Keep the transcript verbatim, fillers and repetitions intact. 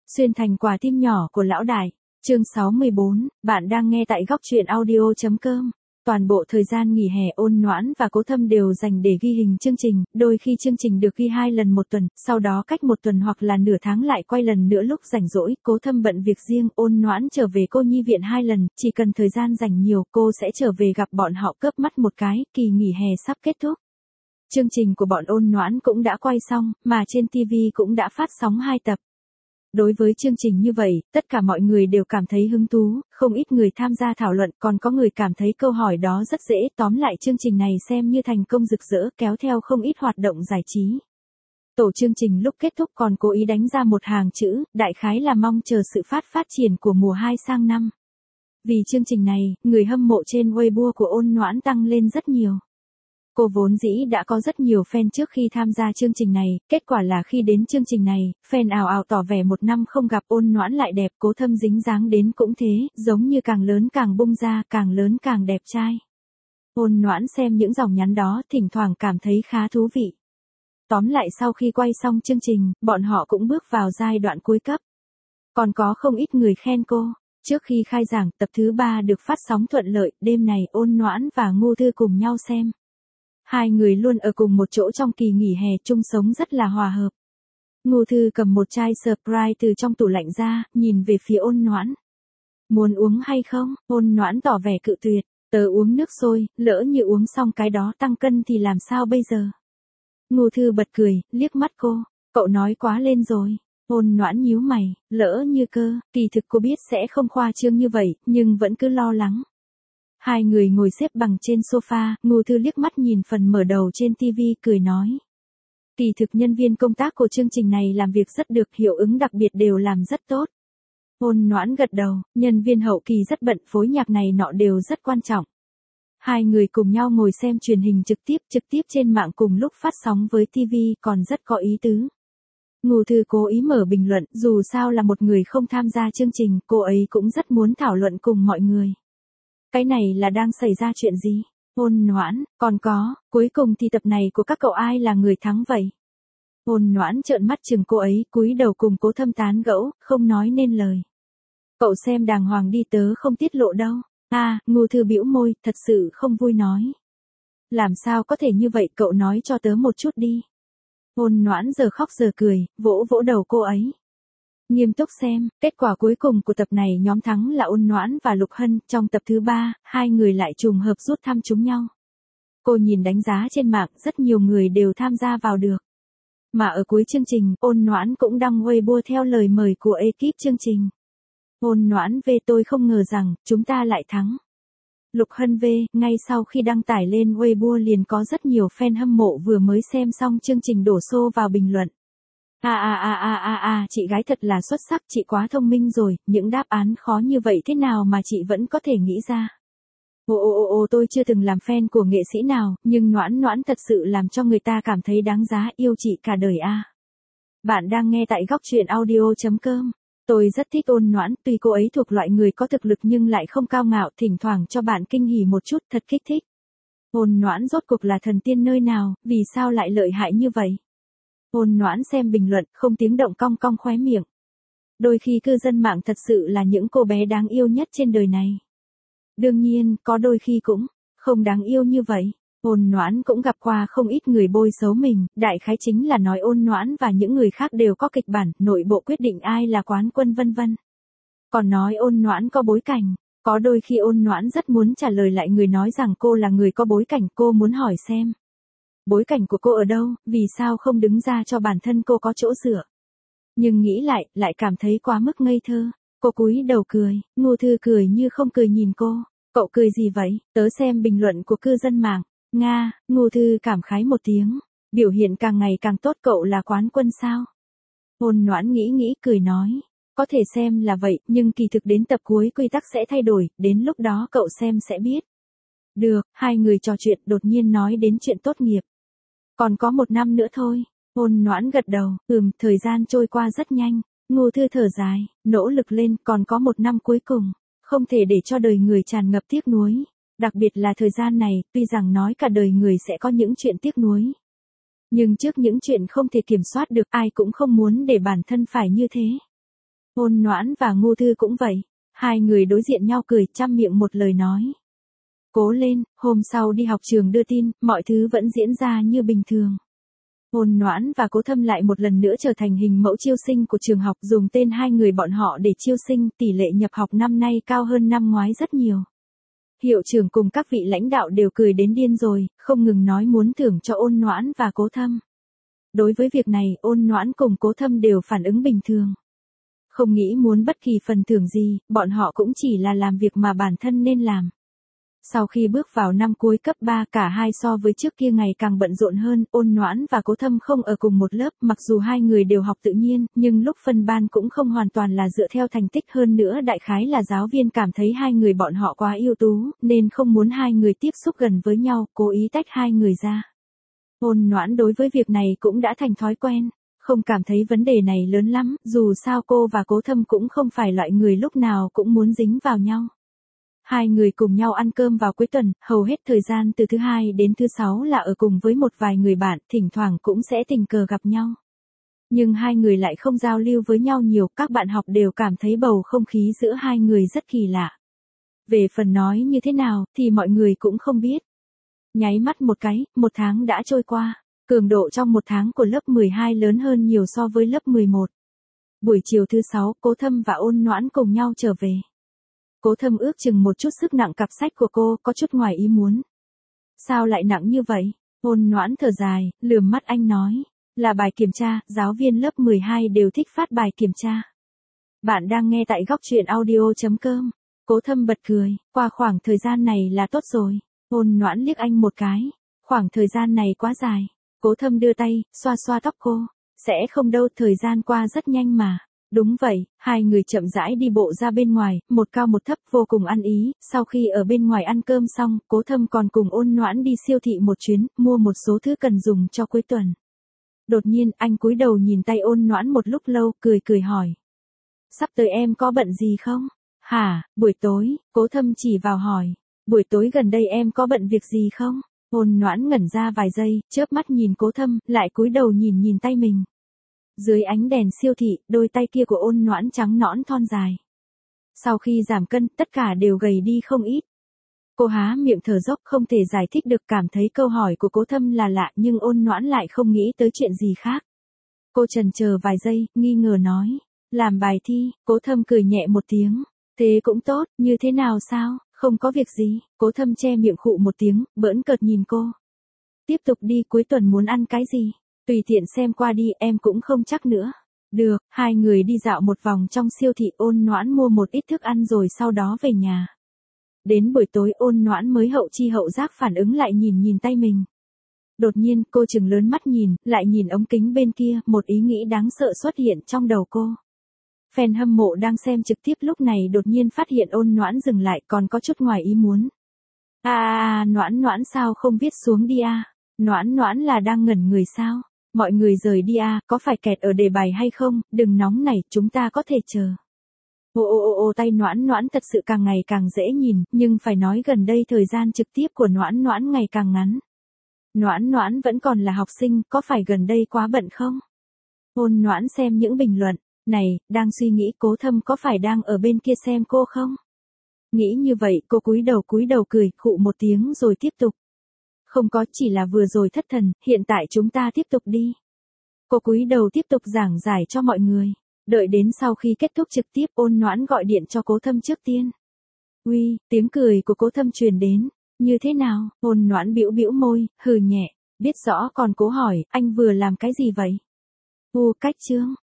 Xuyên thành quả tim nhỏ của lão đại. Chương sáu mươi bốn, bạn đang nghe tại góc truyện audio.com. Toàn bộ thời gian nghỉ hè Ôn Noãn và Cố Thâm đều dành để ghi hình chương trình, đôi khi chương trình được ghi hai lần một tuần, sau đó cách một tuần hoặc là nửa tháng lại quay lần nữa lúc rảnh rỗi. Cố Thâm bận việc riêng, Ôn Noãn trở về cô nhi viện hai lần, chỉ cần thời gian rảnh nhiều cô sẽ trở về gặp bọn họ cớp mắt một cái. Kỳ nghỉ hè sắp kết thúc. Chương trình của bọn Ôn Noãn cũng đã quay xong, mà trên ti vi cũng đã phát sóng hai tập. Đối với chương trình như vậy, tất cả mọi người đều cảm thấy hứng thú, không ít người tham gia thảo luận, còn có người cảm thấy câu hỏi đó rất dễ. Tóm lại chương trình này xem như thành công rực rỡ, kéo theo không ít hoạt động giải trí. Tổ chương trình lúc kết thúc còn cố ý đánh ra một hàng chữ, đại khái là mong chờ sự phát phát triển của mùa hai sang năm. Vì chương trình này, người hâm mộ trên Weibo của Ôn Noãn tăng lên rất nhiều. Cô vốn dĩ đã có rất nhiều fan trước khi tham gia chương trình này, kết quả là khi đến chương trình này, fan ào ào tỏ vẻ một năm không gặp Ôn Noãn lại đẹp. Cố Thâm dính dáng đến cũng thế, giống như càng lớn càng bung ra, càng lớn càng đẹp trai. Ôn Noãn xem những dòng nhắn đó, thỉnh thoảng cảm thấy khá thú vị. Tóm lại sau khi quay xong chương trình, bọn họ cũng bước vào giai đoạn cuối cấp. Còn có không ít người khen cô. Trước khi khai giảng, tập thứ ba được phát sóng thuận lợi, đêm này Ôn Noãn và Ngô Thư cùng nhau xem. Hai người luôn ở cùng một chỗ trong kỳ nghỉ hè, chung sống rất là hòa hợp. Ngô Thư cầm một chai Sprite từ trong tủ lạnh ra, nhìn về phía Ôn Noãn. Muốn uống hay không? Ôn Noãn tỏ vẻ cự tuyệt. Tớ uống nước sôi, lỡ như uống xong cái đó tăng cân thì làm sao bây giờ? Ngô Thư bật cười, liếc mắt cô. Cậu nói quá lên rồi. Ôn Noãn nhíu mày, lỡ như cơ, kỳ thực cô biết sẽ không khoa trương như vậy, nhưng vẫn cứ lo lắng. Hai người ngồi xếp bằng trên sofa, Ngô Thư liếc mắt nhìn phần mở đầu trên ti vi, cười nói. Kỳ thực nhân viên công tác của chương trình này làm việc rất được, hiệu ứng đặc biệt đều làm rất tốt. Ôn Noãn gật đầu, nhân viên hậu kỳ rất bận, phối nhạc này nọ đều rất quan trọng. Hai người cùng nhau ngồi xem truyền hình trực tiếp, trực tiếp trên mạng cùng lúc phát sóng với ti vi, còn rất có ý tứ. Ngô Thư cố ý mở bình luận, dù sao là một người không tham gia chương trình, cô ấy cũng rất muốn thảo luận cùng mọi người. Cái này là đang xảy ra chuyện gì? Ôn Noãn, còn có, cuối cùng thì tập này của các cậu ai là người thắng vậy? Ôn Noãn trợn mắt chừng cô ấy, cúi đầu cùng Cố Thâm tán gẫu, không nói nên lời. Cậu xem đàng hoàng đi, tớ không tiết lộ đâu. À, Ngô Thư bĩu môi, thật sự không vui nói. Làm sao có thể như vậy, cậu nói cho tớ một chút đi. Ôn Noãn giờ khóc giờ cười, vỗ vỗ đầu cô ấy. Nghiêm túc xem, kết quả cuối cùng của tập này nhóm thắng là Ôn Noãn và Lục Hân, trong tập thứ ba, hai người lại trùng hợp rút thăm chúng nhau. Cô nhìn đánh giá trên mạng, rất nhiều người đều tham gia vào được. Mà ở cuối chương trình, Ôn Noãn cũng đăng Weibo theo lời mời của ekip chương trình. Ôn Noãn về tôi không ngờ rằng, chúng ta lại thắng. Lục Hân về, ngay sau khi đăng tải lên Weibo liền có rất nhiều fan hâm mộ vừa mới xem xong chương trình đổ xô vào bình luận. À à à à à à, chị gái thật là xuất sắc, chị quá thông minh rồi, những đáp án khó như vậy thế nào mà chị vẫn có thể nghĩ ra. Ồ ồ ồ ồ, tôi chưa từng làm fan của nghệ sĩ nào, nhưng Noãn Noãn thật sự làm cho người ta cảm thấy đáng giá, yêu chị cả đời a. À. Bạn đang nghe tại góc truyện audio.com. Tôi rất thích Ôn Noãn, tuy cô ấy thuộc loại người có thực lực nhưng lại không cao ngạo, thỉnh thoảng cho bạn kinh hỉ một chút, thật kích thích. Ôn Noãn rốt cuộc là thần tiên nơi nào, vì sao lại lợi hại như vậy? Ôn Noãn xem bình luận, không tiếng động cong cong khóe miệng. Đôi khi cư dân mạng thật sự là những cô bé đáng yêu nhất trên đời này. Đương nhiên, có đôi khi cũng không đáng yêu như vậy. Ôn Noãn cũng gặp qua không ít người bôi xấu mình, đại khái chính là nói Ôn Noãn và những người khác đều có kịch bản, nội bộ quyết định ai là quán quân vân vân. Còn nói Ôn Noãn có bối cảnh, có đôi khi Ôn Noãn rất muốn trả lời lại người nói rằng cô là người có bối cảnh, cô muốn hỏi xem. Bối cảnh của cô ở đâu, vì sao không đứng ra cho bản thân cô có chỗ dựa. Nhưng nghĩ lại, lại cảm thấy quá mức ngây thơ. Cô cúi đầu cười, Ngô Thư cười như không cười nhìn cô. Cậu cười gì vậy? Tớ xem bình luận của cư dân mạng. Nga, Ngô Thư cảm khái một tiếng. Biểu hiện càng ngày càng tốt, cậu là quán quân sao? Ôn Noãn nghĩ nghĩ cười nói. Có thể xem là vậy, nhưng kỳ thực đến tập cuối quy tắc sẽ thay đổi, đến lúc đó cậu xem sẽ biết. Được, hai người trò chuyện đột nhiên nói đến chuyện tốt nghiệp. Còn có một năm nữa thôi. Ôn Noãn gật đầu, ừm, thời gian trôi qua rất nhanh. Ngô Thư thở dài, nỗ lực lên, còn có một năm cuối cùng. Không thể để cho đời người tràn ngập tiếc nuối. Đặc biệt là thời gian này, tuy rằng nói cả đời người sẽ có những chuyện tiếc nuối. Nhưng trước những chuyện không thể kiểm soát được, ai cũng không muốn để bản thân phải như thế. Ôn Noãn và Ngô Thư cũng vậy. Hai người đối diện nhau cười, trăm miệng một lời nói. Cố lên, hôm sau đi học trường đưa tin, mọi thứ vẫn diễn ra như bình thường. Ôn Noãn và Cố Thâm lại một lần nữa trở thành hình mẫu chiêu sinh của trường học, dùng tên hai người bọn họ để chiêu sinh, tỷ lệ nhập học năm nay cao hơn năm ngoái rất nhiều. Hiệu trưởng cùng các vị lãnh đạo đều cười đến điên rồi, không ngừng nói muốn thưởng cho Ôn Noãn và Cố Thâm. Đối với việc này, Ôn Noãn cùng Cố Thâm đều phản ứng bình thường. Không nghĩ muốn bất kỳ phần thưởng gì, bọn họ cũng chỉ là làm việc mà bản thân nên làm. Sau khi bước vào năm cuối cấp ba, cả hai so với trước kia ngày càng bận rộn hơn, Ôn Noãn và Cố Thâm không ở cùng một lớp, mặc dù hai người đều học tự nhiên, nhưng lúc phân ban cũng không hoàn toàn là dựa theo thành tích, hơn nữa đại khái là giáo viên cảm thấy hai người bọn họ quá ưu tú, nên không muốn hai người tiếp xúc gần với nhau, cố ý tách hai người ra. Ôn Noãn đối với việc này cũng đã thành thói quen, không cảm thấy vấn đề này lớn lắm, dù sao cô và Cố Thâm cũng không phải loại người lúc nào cũng muốn dính vào nhau. Hai người cùng nhau ăn cơm vào cuối tuần, hầu hết thời gian từ thứ hai đến thứ sáu là ở cùng với một vài người bạn, thỉnh thoảng cũng sẽ tình cờ gặp nhau. Nhưng hai người lại không giao lưu với nhau nhiều, các bạn học đều cảm thấy bầu không khí giữa hai người rất kỳ lạ. Về phần nói như thế nào, thì mọi người cũng không biết. Nháy mắt một cái, một tháng đã trôi qua, cường độ trong một tháng của lớp mười hai lớn hơn nhiều so với lớp mười một. Buổi chiều thứ sáu, Cố Thâm và Ôn Noãn cùng nhau trở về. Cố Thâm ước chừng một chút sức nặng cặp sách của cô, có chút ngoài ý muốn. Sao lại nặng như vậy? Ôn Noãn thở dài, lườm mắt anh nói. Là bài kiểm tra, giáo viên lớp mười hai đều thích phát bài kiểm tra. Bạn đang nghe tại góc truyện audio chấm com. Cố Thâm bật cười, qua khoảng thời gian này là tốt rồi. Ôn Noãn liếc anh một cái. Khoảng thời gian này quá dài. Cố Thâm đưa tay, xoa xoa tóc cô. Sẽ không đâu, thời gian qua rất nhanh mà. Đúng vậy, hai người chậm rãi đi bộ ra bên ngoài, một cao một thấp vô cùng ăn ý, sau khi ở bên ngoài ăn cơm xong, Cố Thâm còn cùng Ôn Noãn đi siêu thị một chuyến, mua một số thứ cần dùng cho cuối tuần. Đột nhiên, anh cúi đầu nhìn tay Ôn Noãn một lúc lâu, cười cười hỏi. Sắp tới em có bận gì không? Hả, buổi tối, Cố Thâm chỉ vào hỏi. Buổi tối gần đây em có bận việc gì không? Ôn Noãn ngẩn ra vài giây, chớp mắt nhìn Cố Thâm, lại cúi đầu nhìn nhìn tay mình. Dưới ánh đèn siêu thị, đôi tay kia của Ôn Noãn trắng nõn thon dài. Sau khi giảm cân, tất cả đều gầy đi không ít. Cô há miệng thở dốc, không thể giải thích được, cảm thấy câu hỏi của Cố Thâm là lạ, nhưng Ôn Noãn lại không nghĩ tới chuyện gì khác. Cô chần chờ vài giây, nghi ngờ nói. Làm bài thi, Cố Thâm cười nhẹ một tiếng. Thế cũng tốt, như thế nào sao, không có việc gì. Cố Thâm che miệng khụ một tiếng, bỡn cợt nhìn cô. Tiếp tục đi, cuối tuần muốn ăn cái gì? Tùy tiện xem qua đi, em cũng không chắc nữa. Được, hai người đi dạo một vòng trong siêu thị, Ôn Noãn mua một ít thức ăn rồi sau đó về nhà. Đến buổi tối, Ôn Noãn mới hậu chi hậu giác phản ứng lại, nhìn nhìn tay mình. Đột nhiên, cô trừng lớn mắt nhìn, lại nhìn ống kính bên kia, một ý nghĩ đáng sợ xuất hiện trong đầu cô. Fan hâm mộ đang xem trực tiếp lúc này đột nhiên phát hiện Ôn Noãn dừng lại, còn có chút ngoài ý muốn. À, à, à Noãn Noãn sao không viết xuống đi à? Noãn Noãn là đang ngẩn người sao? Mọi người rời đi à, có phải kẹt ở đề bài hay không, đừng nóng nảy, chúng ta có thể chờ. Ô ô ô ô tay Noãn Noãn thật sự càng ngày càng dễ nhìn, nhưng phải nói gần đây thời gian trực tiếp của Noãn Noãn ngày càng ngắn. Noãn Noãn vẫn còn là học sinh, có phải gần đây quá bận không? Ôn Noãn xem những bình luận này, đang suy nghĩ Cố Thâm có phải đang ở bên kia xem cô không? Nghĩ như vậy, cô cúi đầu cúi đầu cười, khụ một tiếng rồi tiếp tục. Không có, chỉ là vừa rồi thất thần, hiện tại chúng ta tiếp tục đi. Cô cúi đầu tiếp tục giảng giải cho mọi người. Đợi đến sau khi kết thúc trực tiếp, Ôn Noãn gọi điện cho Cố Thâm trước tiên. Uy, tiếng cười của Cố Thâm truyền đến. Như thế nào? Ôn Noãn bĩu bĩu môi, hừ nhẹ. Biết rõ còn cố hỏi, anh vừa làm cái gì vậy? U cách chương.